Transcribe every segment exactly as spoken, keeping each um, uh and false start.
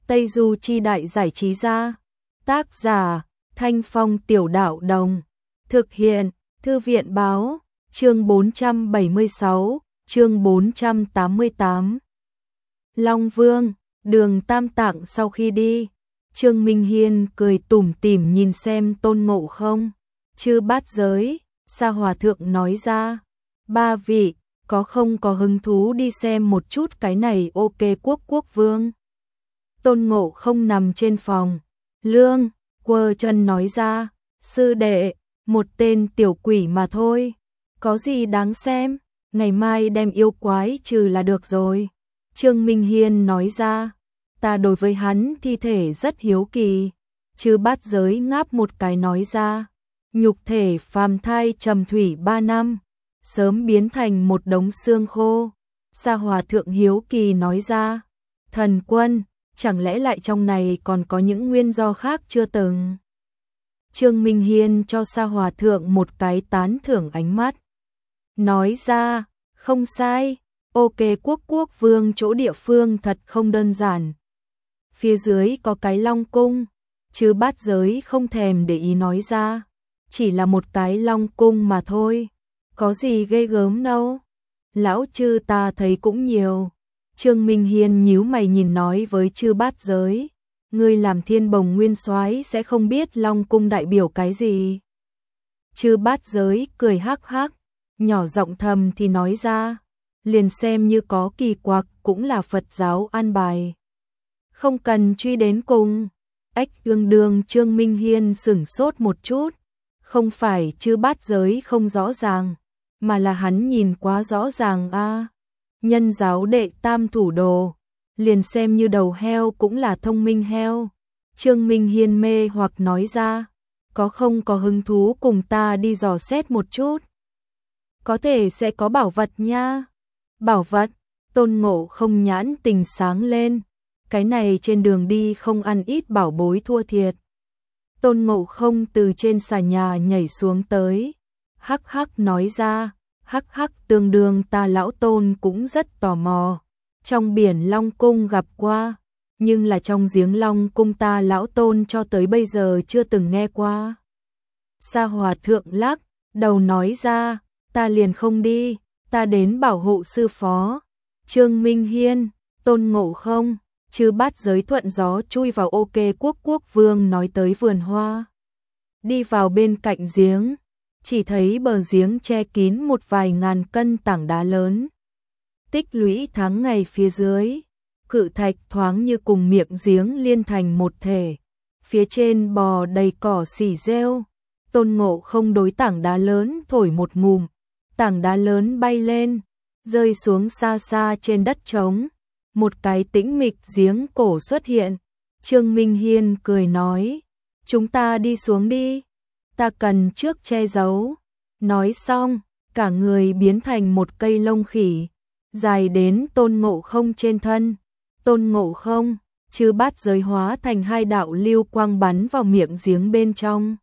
Tây Du Chi Đại Giải Trí Gia. Tác giả Thanh Phong Tiểu Đạo Đồng. Thực hiện Thư viện Báo. Chương bốn trăm bảy mươi sáu, chương bốn trăm tám mươi tám. Long Vương, Đường Tam Tạng sau khi đi, Trương Minh Hiên cười tủm tỉm nhìn xem Tôn Ngộ Không. Chư Bát Giới, Sa Hòa Thượng nói ra, ba vị, có không có hứng thú đi xem một chút cái này ok quốc quốc vương. Tôn Ngộ Không nằm trên phòng, lương, quơ chân nói ra, sư đệ, một tên tiểu quỷ mà thôi, có gì đáng xem, ngày mai đem yêu quái trừ là được rồi. Trương Minh Hiên nói ra, ta đối với hắn thi thể rất hiếu kỳ. Chư Bát Giới ngáp một cái nói ra, nhục thể phàm thai trầm thủy ba năm, sớm biến thành một đống xương khô. Sa Hòa Thượng hiếu kỳ nói ra, thần quân, chẳng lẽ lại trong này còn có những nguyên do khác chưa từng? Trương Minh Hiên cho Sa Hòa Thượng một cái tán thưởng ánh mắt, nói ra, không sai, ok quốc quốc vương chỗ địa phương thật không đơn giản. Phía dưới có cái Long Cung, chứ Bát Giới không thèm để ý nói ra, chỉ là một cái Long Cung mà thôi, có gì ghê gớm đâu. Lão chư ta thấy cũng nhiều. Trương Minh Hiên nhíu mày nhìn nói với chư Bát Giới, ngươi làm Thiên Bồng Nguyên Soái sẽ không biết Long Cung đại biểu cái gì. Chư Bát Giới cười hắc hắc, nhỏ giọng thầm thì nói ra, liền xem như có kỳ quặc cũng là Phật giáo an bài, không cần truy đến cùng. Ách đương đương Trương Minh Hiên sửng sốt một chút, không phải chư Bát Giới không rõ ràng, mà là hắn nhìn quá rõ ràng a. À. Nhân giáo đệ tam thủ đồ, liền xem như đầu heo cũng là thông minh heo. Trương Minh Hiên mê hoặc nói ra, có không có hứng thú cùng ta đi dò xét một chút? Có thể sẽ có bảo vật nha. Bảo vật? Tôn Ngộ Không nhãn tình sáng lên, cái này trên đường đi không ăn ít bảo bối thua thiệt. Tôn Ngộ Không từ trên xà nhà nhảy xuống tới, hắc hắc nói ra, hắc hắc tương đương ta lão Tôn cũng rất tò mò. Trong biển Long Cung gặp qua, nhưng là trong giếng Long Cung ta lão Tôn cho tới bây giờ chưa từng nghe qua. Sa Hòa Thượng lắc đầu nói ra, ta liền không đi, ta đến bảo hộ sư phó. Trương Minh Hiên, Tôn Ngộ Không, chư Bát Giới thuận gió chui vào ok quốc quốc vương nói tới vườn hoa. Đi vào bên cạnh giếng, chỉ thấy bờ giếng che kín một vài ngàn cân tảng đá lớn. Tích lũy tháng ngày phía dưới, cự thạch thoáng như cùng miệng giếng liên thành một thể. Phía trên bò đầy cỏ xỉ rêu. Tôn Ngộ Không đối tảng đá lớn thổi một ngụm, tảng đá lớn bay lên, rơi xuống xa xa trên đất trống. Một cái tĩnh mịch giếng cổ xuất hiện. Trương Minh Hiên cười nói, chúng ta đi xuống đi, ta cần trước che giấu. Nói xong, cả người biến thành một cây lông khỉ, dài đến Tôn Ngộ Không trên thân. Tôn Ngộ Không, chư Bát Giới hóa thành hai đạo lưu quang bắn vào miệng giếng bên trong,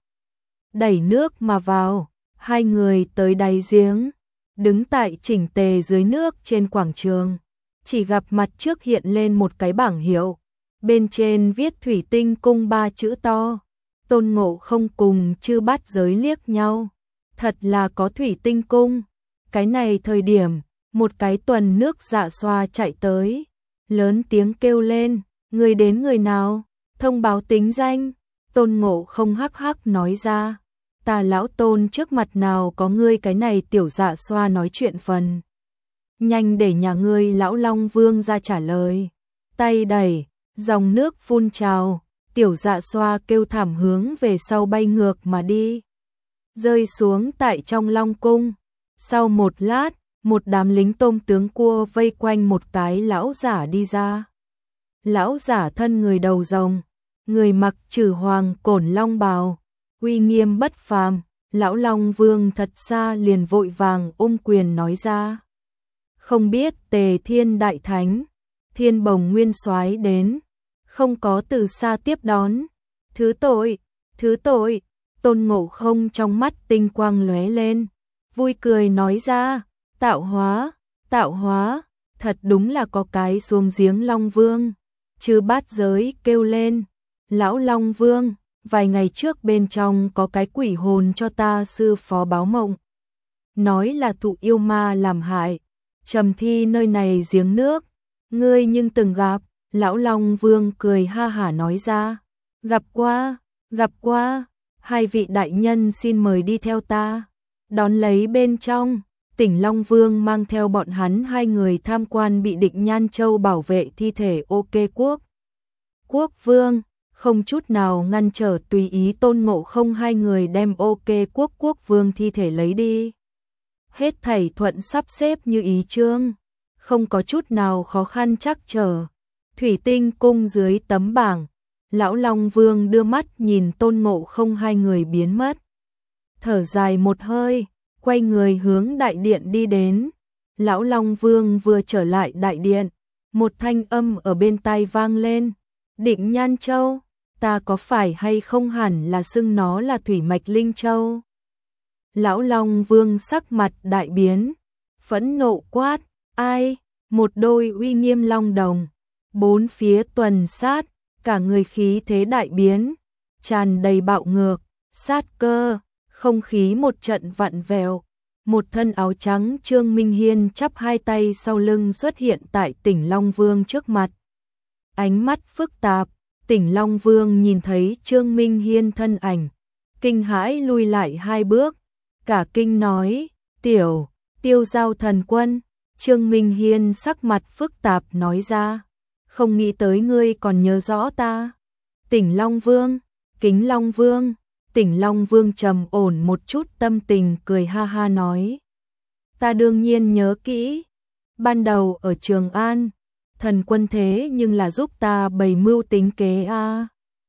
đẩy nước mà vào. Hai người tới đáy giếng, đứng tại chỉnh tề dưới nước trên quảng trường, chỉ gặp mặt trước hiện lên một cái bảng hiệu, bên trên viết Thủy Tinh Cung ba chữ to. Tôn Ngộ Không cùng chư Bát Giới liếc nhau, thật là có Thủy Tinh Cung. Cái này thời điểm, một cái tuần nước dạ xoa chạy tới, lớn tiếng kêu lên, người đến người nào, thông báo tính danh. Tôn Ngộ Không hắc hắc nói ra, ta lão Tôn trước mặt nào có ngươi cái này tiểu dạ xoa nói chuyện phần. Nhanh để nhà ngươi lão Long Vương ra trả lời. Tay đẩy, dòng nước phun trào, tiểu dạ xoa kêu thảm hướng về sau bay ngược mà đi, rơi xuống tại trong Long Cung. Sau một lát, một đám lính tôm tướng cua vây quanh một cái lão giả đi ra. Lão giả thân người đầu rồng, người mặc Trử Hoàng Cổn Long bào, uy nghiêm bất phàm. Lão Long Vương thật xa liền vội vàng ôm quyền nói ra, không biết Tề Thiên Đại Thánh, Thiên Bồng Nguyên Soái đến, không có từ xa tiếp đón, thứ tội, thứ tội. Tôn Ngộ Không trong mắt tinh quang lóe lên, vui cười nói ra, tạo hóa, tạo hóa, thật đúng là có cái xuống giếng Long Vương. Chư bát giới kêu lên, Lão Long Vương, vài ngày trước bên trong có cái quỷ hồn cho ta sư phó báo mộng. Nói là thụ yêu ma làm hại, trầm thi nơi này giếng nước, ngươi nhưng từng gặp. Lão Long Vương cười ha hả nói ra, gặp qua, gặp qua, hai vị đại nhân xin mời đi theo ta. Đón lấy bên trong, Tỉnh Long Vương mang theo bọn hắn hai người tham quan bị Định Nhan Châu bảo vệ thi thể OK Quốc. Quốc Vương, không chút nào ngăn trở tùy ý Tôn Ngộ Không hai người đem OK Quốc Quốc Vương thi thể lấy đi. Hết thảy thuận sắp xếp như ý chương, không có chút nào khó khăn trắc trở. Thủy Tinh cung dưới tấm bảng, Lão Long Vương đưa mắt nhìn Tôn Ngộ Không hai người biến mất. Thở dài một hơi, quay người hướng đại điện đi đến. Lão Long Vương vừa trở lại đại điện, một thanh âm ở bên tai vang lên. Định Nhan Châu, ta có phải hay không hẳn là xưng nó là Thủy Mạch Linh Châu? Lão Long Vương sắc mặt đại biến, phẫn nộ quát, ai? Một đôi uy nghiêm long đồng, bốn phía tuần sát, cả người khí thế đại biến, tràn đầy bạo ngược, sát cơ, không khí một trận vặn vẹo. Một thân áo trắng Trương Minh Hiên chắp hai tay sau lưng xuất hiện tại Tỉnh Long Vương trước mặt. Ánh mắt phức tạp, Tỉnh Long Vương nhìn thấy Trương Minh Hiên thân ảnh, kinh hãi lui lại hai bước, cả kinh nói, tiểu, Tiêu Giao thần quân. Trương Minh Hiên sắc mặt phức tạp nói ra, không nghĩ tới ngươi còn nhớ rõ ta. Tỉnh Long Vương, Kính Long Vương. Tỉnh Long Vương trầm ổn một chút tâm tình cười ha ha nói, ta đương nhiên nhớ kỹ, ban đầu ở Trường An, thần quân thế nhưng là giúp ta bày mưu tính kế a. À.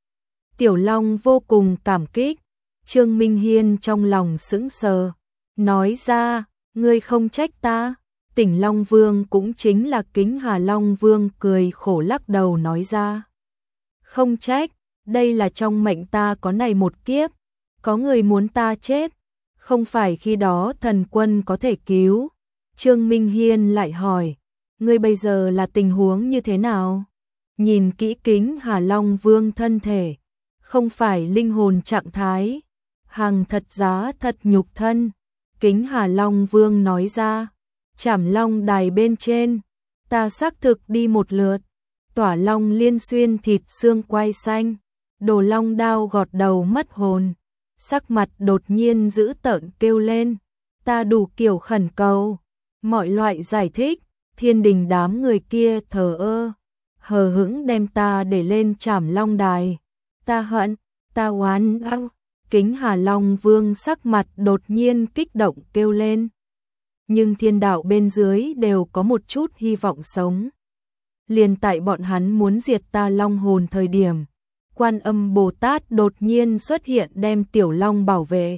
Tiểu Long vô cùng cảm kích, Trương Minh Hiên trong lòng sững sờ, nói ra, ngươi không trách ta. Tỉnh Long Vương cũng chính là Kính Hà Long Vương cười khổ lắc đầu nói ra, không trách, đây là trong mệnh ta có này một kiếp, có người muốn ta chết, không phải khi đó thần quân có thể cứu. Trương Minh Hiên lại hỏi, ngươi bây giờ là tình huống như thế nào? Nhìn kỹ Kính Hà Long Vương thân thể, không phải linh hồn trạng thái, hàng thật giá thật nhục thân. Kính Hà Long Vương nói ra, Trảm Long đài bên trên, ta xác thực đi một lượt, tỏa long liên xuyên thịt xương quai xanh, đồ long đao gọt đầu mất hồn, sắc mặt đột nhiên dữ tợn kêu lên, ta đủ kiểu khẩn cầu, mọi loại giải thích, thiên đình đám người kia thờ ơ, hờ hững đem ta để lên Trảm Long đài, ta hận, ta oán ăng. Kính Hà Long Vương sắc mặt đột nhiên kích động kêu lên. Nhưng thiên đạo bên dưới đều có một chút hy vọng sống. Liền tại bọn hắn muốn diệt ta long hồn thời điểm, Quan Âm Bồ Tát đột nhiên xuất hiện đem Tiểu Long bảo vệ.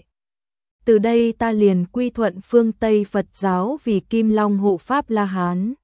Từ đây ta liền quy thuận phương Tây Phật giáo vì Kim Long hộ pháp La Hán.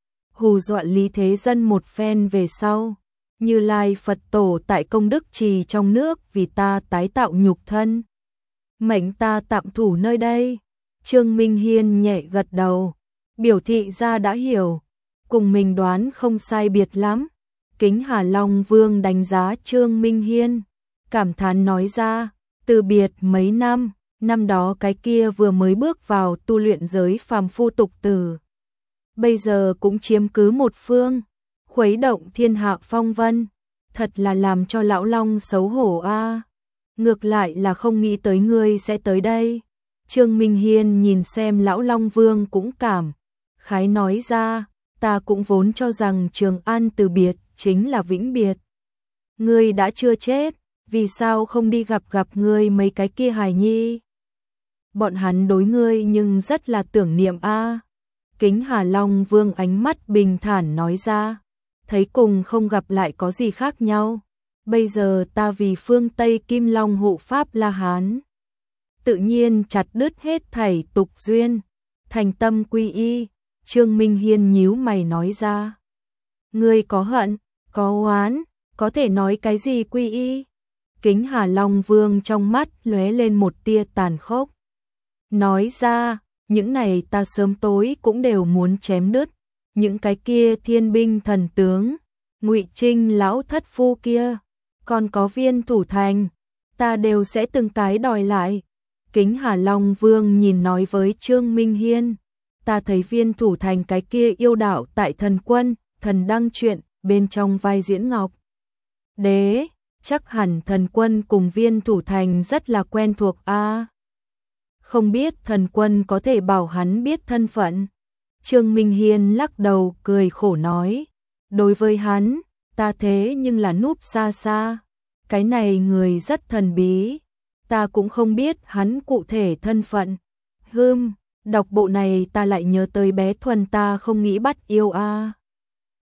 Hù dọa Lý Thế Dân một phen về sau, Như Lai Phật Tổ tại Công Đức Trì trong nước vì ta tái tạo nhục thân. Mệnh ta tạm thủ nơi đây. Trương Minh Hiên nhẹ gật đầu, biểu thị ra đã hiểu, cùng mình đoán không sai biệt lắm. Kính Hà Long Vương đánh giá Trương Minh Hiên, cảm thán nói ra, từ biệt mấy năm, năm đó cái kia vừa mới bước vào tu luyện giới phàm phu tục tử. Bây giờ cũng chiếm cứ một phương, khuấy động thiên hạ phong vân, thật là làm cho lão Long xấu hổ a. À. Ngược lại là không nghĩ tới ngươi sẽ tới đây. Trương Minh Hiên nhìn xem lão Long Vương cũng cảm khái nói ra, ta cũng vốn cho rằng Trường An từ biệt chính là vĩnh biệt. Ngươi đã chưa chết, vì sao không đi gặp gặp ngươi mấy cái kia hài nhi? Bọn hắn đối ngươi nhưng rất là tưởng niệm a. À. Kính Hà Long Vương ánh mắt bình thản nói ra, thấy cùng không gặp lại có gì khác nhau. Bây giờ ta vì phương Tây Kim Long hộ pháp La Hán, tự nhiên chặt đứt hết thảy tục duyên, thành tâm quy y. Trương Minh Hiên nhíu mày nói ra, ngươi có hận, có oán, có thể nói cái gì quy y? Kính Hà Long Vương trong mắt lóe lên một tia tàn khốc, nói ra, những này ta sớm tối cũng đều muốn chém đứt, những cái kia thiên binh thần tướng, Ngụy Trinh lão thất phu kia, còn có Viên Thủ Thành, ta đều sẽ từng cái đòi lại. Kính Hà Long Vương nhìn nói với Trương Minh Hiên, ta thấy Viên Thủ Thành cái kia yêu đạo tại Thần Quân, Thần Đăng truyện, bên trong vai diễn Ngọc Đế, chắc hẳn Thần Quân cùng Viên Thủ Thành rất là quen thuộc a. Không biết Thần Quân có thể bảo hắn biết thân phận. Trương Minh Hiên lắc đầu cười khổ nói, đối với hắn, ta thế nhưng là núp xa xa, cái này người rất thần bí, ta cũng không biết hắn cụ thể thân phận. Hừm, đọc bộ này ta lại nhớ tới bé Thuần ta không nghĩ bắt yêu a.